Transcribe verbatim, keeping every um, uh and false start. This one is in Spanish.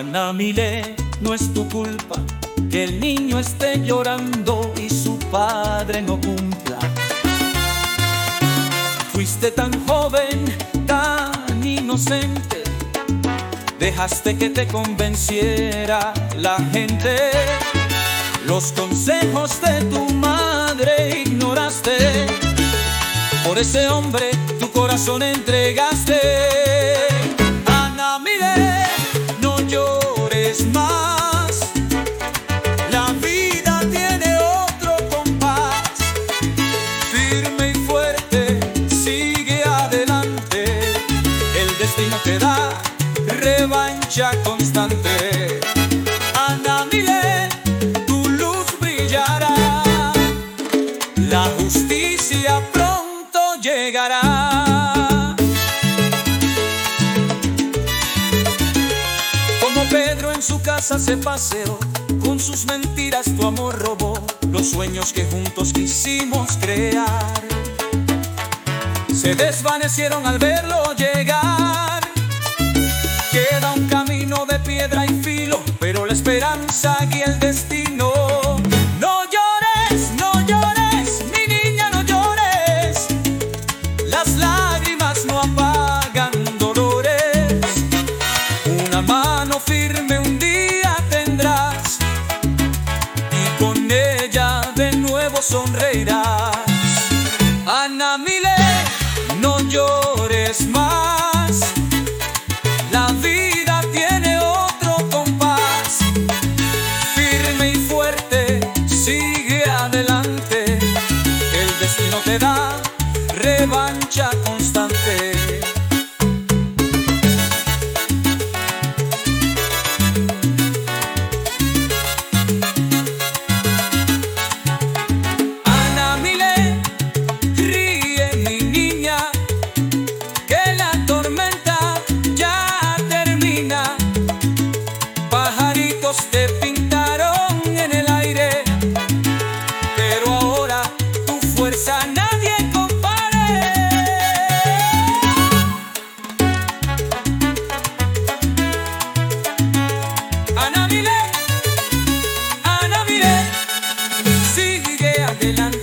Ana Milé, no es tu culpa que el niño esté llorando y su padre no cumpla. Fuiste tan joven, tan inocente, dejaste que te convenciera la gente. Los consejos de tu madre ignoraste, por ese hombre tu corazón entregaste. Ana Milé, no llores más, la vida tiene otro compás. Firme y fuerte, sigue adelante, el destino te da revancha constante. Ana Milé, tu luz brillará, la justicia pronto llegará. Como Pedro en su casa se paseó, con sus mentiras tu amor robó los sueños que juntos quisimos crear. Se desvanecieron al verlo llegar. Queda un camino de piedra y filo, pero la esperanza guía el destino. No llores, no llores, mi niña, no llores. Las lágrimas no apagan dolores. Una mano firme un día tendrás y con ella de nuevo sonreirás. Ana Milé, no llores más, la vida tiene otro compás. Firme y fuerte, sigue adelante, el destino te da revancha constante. Ana Milé, ríe mi niña, que la tormenta ya termina. Pajaritos te pintaron en el aire, pero ahora tu fuerza nadie compare. Ana Milé, Ana Milé, sigue adelante.